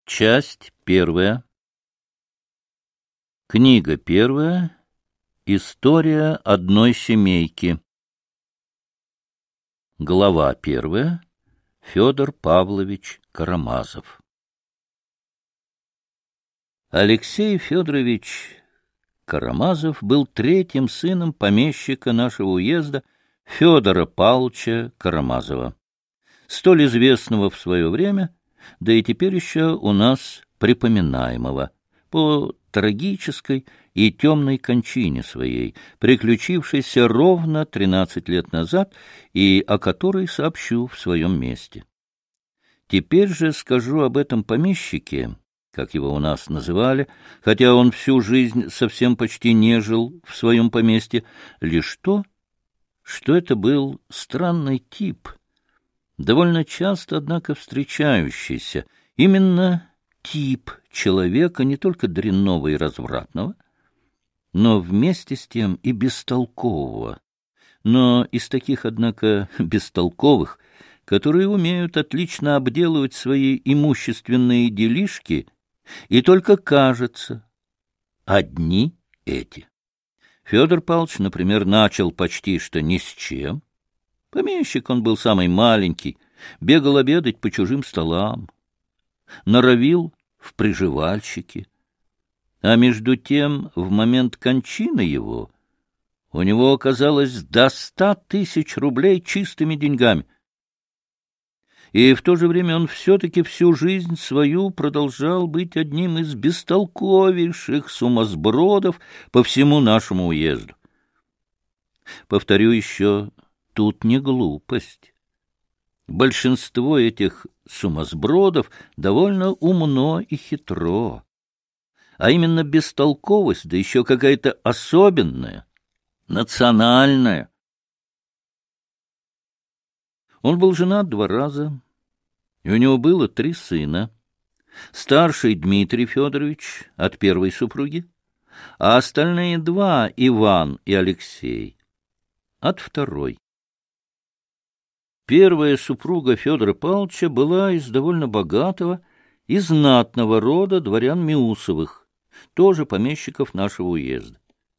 Часть первая. Книга первая. История одной семейки. Глава первая. Федор Павлович Карамазов. Алексей Федорович Карамазов был третьим сыном помещика нашего уезда Федора Павловича Карамазова, столь известного в свое время, да и теперь еще у нас припоминаемого по трагической и темной кончине своей, приключившейся ровно 13 лет назад и о которой сообщу в своем месте. Теперь же скажу об этом помещике, как его у нас называли, хотя он всю жизнь совсем почти не жил в своем поместье, лишь то, что это был странный тип, довольно часто, однако, встречающийся, именно тип человека не только дрянного и развратного, но вместе с тем и бестолкового, но из таких, однако, бестолковых, которые умеют отлично обделывать свои имущественные делишки, и только кажется, одни эти. Федор Павлович, например, начал почти что ни с чем. Помещик он был самый маленький, бегал обедать по чужим столам, норовил в приживальщики. А между тем, в момент кончины его, у него оказалось до 100 тысяч рублей чистыми деньгами. И в то же время он все-таки всю жизнь свою продолжал быть одним из бестолковейших сумасбродов по всему нашему уезду. Повторю еще, тут не глупость. Большинство этих сумасбродов довольно умно и хитро. А именно бестолковость, да еще какая-то особенная, национальная. Он был женат 2 раза, и у него было 3 сына. Старший Дмитрий Федорович от первой супруги, а остальные 2, Иван и Алексей, от второй. Первая супруга Федора Павловича была из довольно богатого и знатного рода дворян Миусовых, тоже помещиков нашего уезда.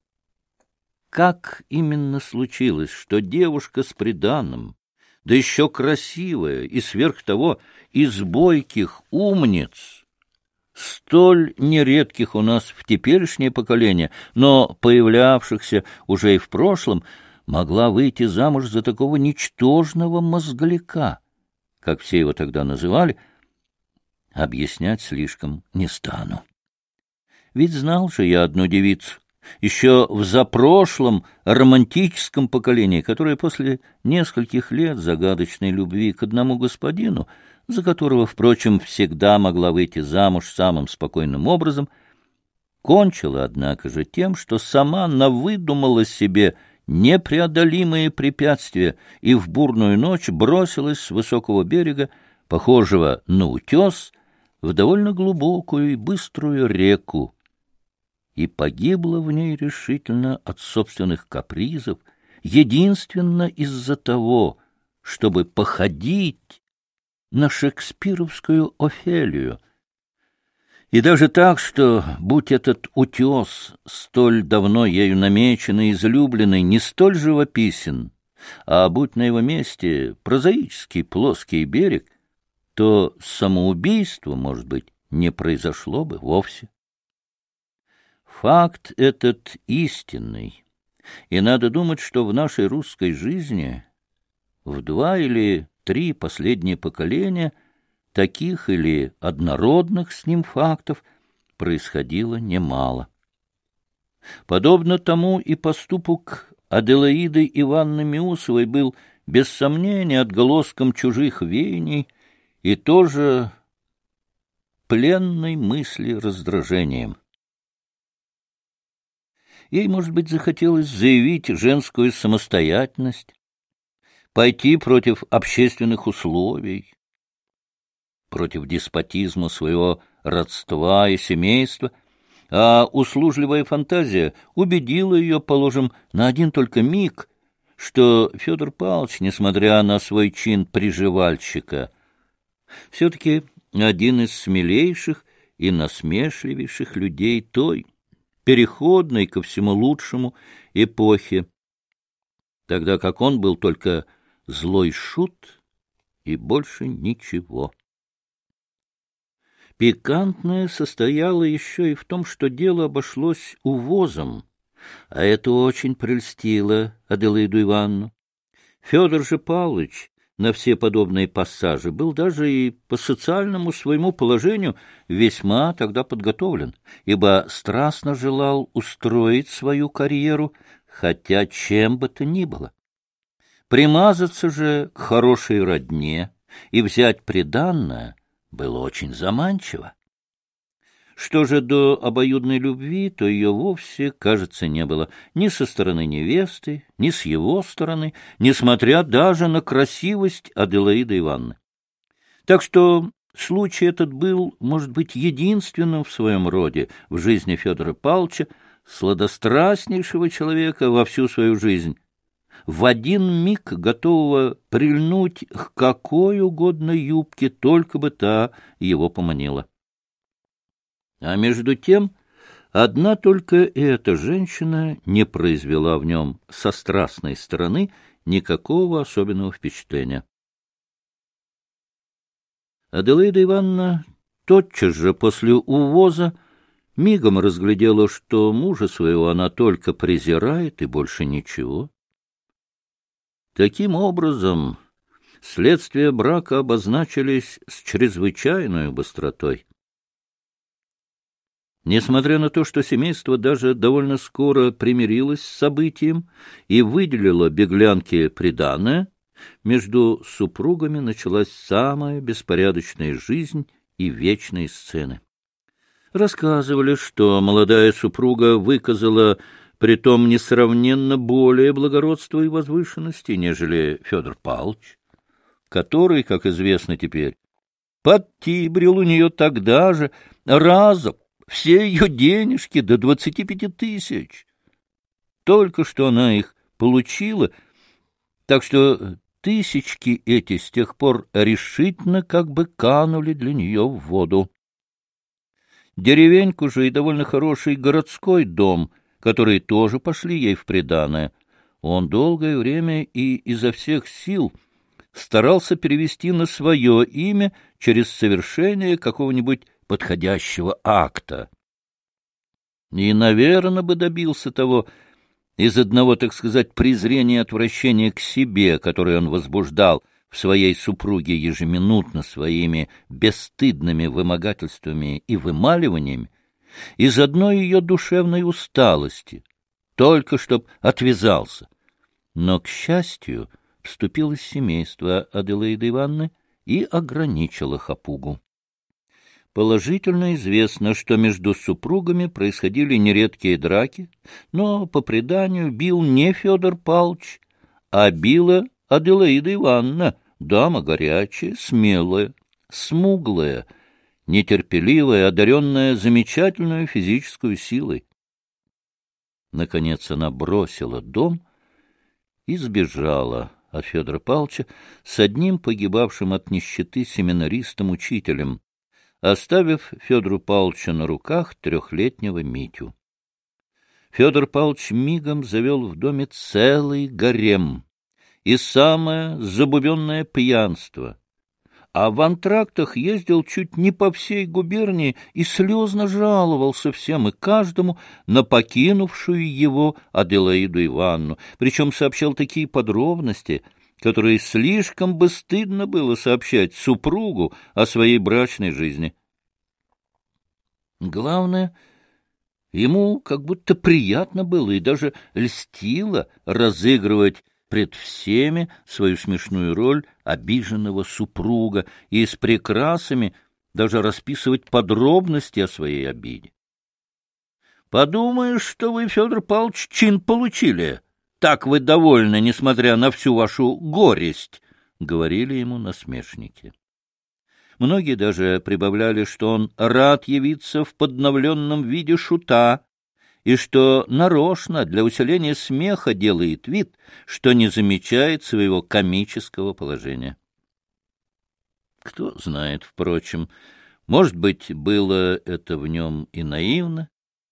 Как именно случилось, что девушка с приданым, да еще красивая и сверх того из бойких умниц, столь нередких у нас в теперешнее поколение, но появлявшихся уже и в прошлом, могла выйти замуж за такого ничтожного мозгляка, как все его тогда называли, объяснять слишком не стану. Ведь знал же я одну девицу, еще в запрошлом романтическом поколении, которое после нескольких лет загадочной любви к одному господину, за которого, впрочем, всегда могла выйти замуж самым спокойным образом, кончила, однако же, тем, что сама навыдумала себе непреодолимые препятствия и в бурную ночь бросилась с высокого берега, похожего на утес, в довольно глубокую и быструю реку, и погибла в ней решительно от собственных капризов, единственно из-за того, чтобы походить на шекспировскую Офелию. И даже так, что, будь этот утес, столь давно ею намеченный и излюбленный, не столь живописен, а будь на его месте прозаический плоский берег, то самоубийство, может быть, не произошло бы вовсе. Факт этот истинный, и надо думать, что в нашей русской жизни в 2 или 3 последние поколения таких или однородных с ним фактов происходило немало. Подобно тому и поступок Аделаиды Ивановны Миусовой был без сомнения отголоском чужих веяний и тоже пленной мысли раздражением. Ей, может быть, захотелось заявить женскую самостоятельность, пойти против общественных условий, против деспотизма своего родства и семейства, а услужливая фантазия убедила ее, положим, на один только миг, что Федор Павлович, несмотря на свой чин приживальщика, все-таки один из смелейших и насмешливейших людей той переходной ко всему лучшему эпохи, тогда как он был только злой шут и больше ничего. Пикантное состояло еще и в том, что дело обошлось увозом, а это очень прельстило Аделаиду Ивановну. Федор же Павлович на все подобные пассажи был даже и по социальному своему положению весьма тогда подготовлен, ибо страстно желал устроить свою карьеру, хотя чем бы то ни было. Примазаться же к хорошей родне и взять приданное было очень заманчиво. Что же до обоюдной любви, то ее вовсе, кажется, не было ни со стороны невесты, ни с его стороны, несмотря даже на красивость Аделаиды Ивановны. Так что случай этот был, может быть, единственным в своем роде в жизни Федора Павловича, сладострастнейшего человека во всю свою жизнь, в один миг готового прильнуть к какой угодно юбке, только бы та его поманила. А между тем, одна только эта женщина не произвела в нем со страстной стороны никакого особенного впечатления. Аделаида Ивановна тотчас же после увоза мигом разглядела, что мужа своего она только презирает и больше ничего. Таким образом, следствия брака обозначились с чрезвычайной быстротой. Несмотря на то, что семейство даже довольно скоро примирилось с событием и выделило беглянке приданое, между супругами началась самая беспорядочная жизнь и вечные сцены. Рассказывали, что молодая супруга выказала притом несравненно более благородства и возвышенности, нежели Федор Павлович, который, как известно теперь, подтибрил у нее тогда же разом все ее денежки до 25 тысяч. Только что она их получила, так что тысячки эти с тех пор решительно как бы канули для нее в воду. Деревеньку же и довольно хороший городской дом, которые тоже пошли ей в приданое, он долгое время и изо всех сил старался перевести на свое имя через совершение какого-нибудь подходящего акта. И, наверное, бы добился того из одного, так сказать, презрения и отвращения к себе, которое он возбуждал в своей супруге ежеминутно своими бесстыдными вымогательствами и вымаливаниями, из одной ее душевной усталости, только чтоб отвязался. Но, к счастью, вступилось семейство Аделаиды Ивановны и ограничило хапугу. Положительно известно, что между супругами происходили нередкие драки, но, по преданию, бил не Федор Павлович, а била Аделаида Ивановна, дама горячая, смелая, смуглая, нетерпеливая, одаренная замечательной физической силой. Наконец она бросила дом и сбежала от Федора Павловича с одним погибавшим от нищеты семинаристом-учителем, оставив Федору Павловичу на руках 3-летнего Митю. Федор Павлович мигом завел в доме целый гарем и самое забубенное пьянство, а в антрактах ездил чуть не по всей губернии и слезно жаловался всем и каждому на покинувшую его Аделаиду Ивановну, причем сообщал такие подробности, которые слишком бы стыдно было сообщать супругу о своей брачной жизни. Главное, ему как будто приятно было и даже льстило разыгрывать пред всеми свою смешную роль обиженного супруга и с прикрасами даже расписывать подробности о своей обиде. «Подумаешь, что вы, Федор Павлович, чин получили. Так вы довольны, несмотря на всю вашу горесть», — говорили ему насмешники. Многие даже прибавляли, что он рад явиться в подновленном виде шута, и что нарочно для усиления смеха делает вид, что не замечает своего комического положения. Кто знает, впрочем, может быть, было это в нем и наивно.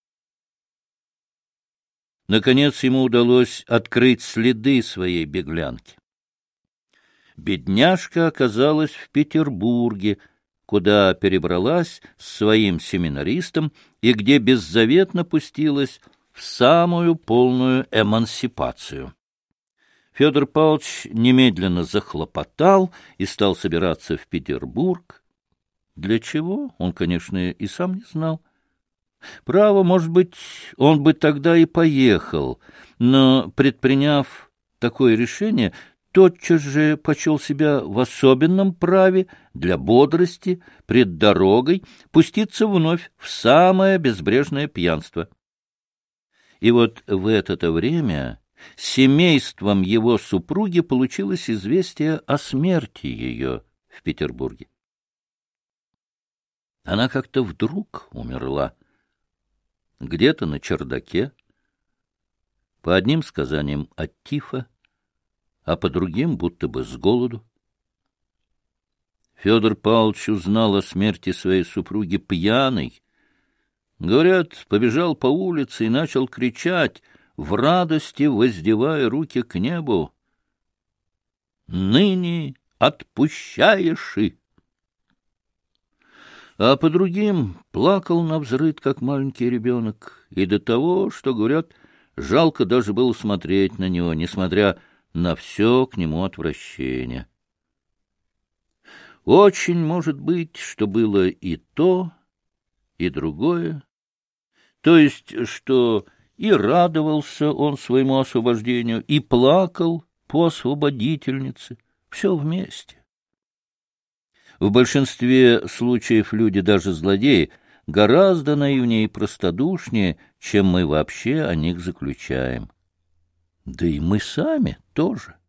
Наконец ему удалось открыть следы своей беглянки. Бедняжка оказалась в Петербурге, куда перебралась с своим семинаристом и где беззаветно пустилась в самую полную эмансипацию. Федор Павлович немедленно захлопотал и стал собираться в Петербург. Для чего, он, конечно, и сам не знал. Право, может быть, он бы тогда и поехал, но, предприняв такое решение, тотчас же почел себя в особенном праве для бодрости пред дорогой пуститься вновь в самое безбрежное пьянство. И вот в это время семейством его супруги получилось известие о смерти ее в Петербурге. Она как-то вдруг умерла, где-то на чердаке, по одним сказаниям от тифа, а по другим будто бы с голоду. Федор Павлович узнал о смерти своей супруги пьяный. Говорят, побежал по улице и начал кричать, в радости воздевая руки к небу: «Ныне отпущаешь и!» А по другим плакал навзрыд, как маленький ребенок, и до того, что, говорят, жалко даже было смотреть на него, несмотря на все к нему отвращение. Очень может быть, что было и то, и другое, то есть, что и радовался он своему освобождению, и плакал по освободительнице, все вместе. В большинстве случаев люди, даже злодеи, гораздо наивнее и простодушнее, чем мы вообще о них заключаем. Да и мы сами тоже.